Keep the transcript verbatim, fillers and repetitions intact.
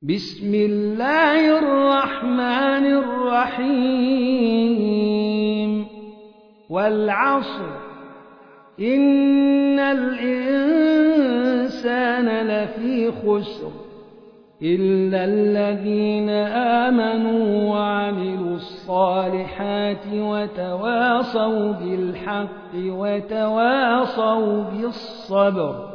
بسم الله الرحمن الرحيم والعصر إن الإنسان لفي خسر إلا الذين آمنوا وعملوا الصالحات وتواصوا بالحق وتواصوا بالصبر.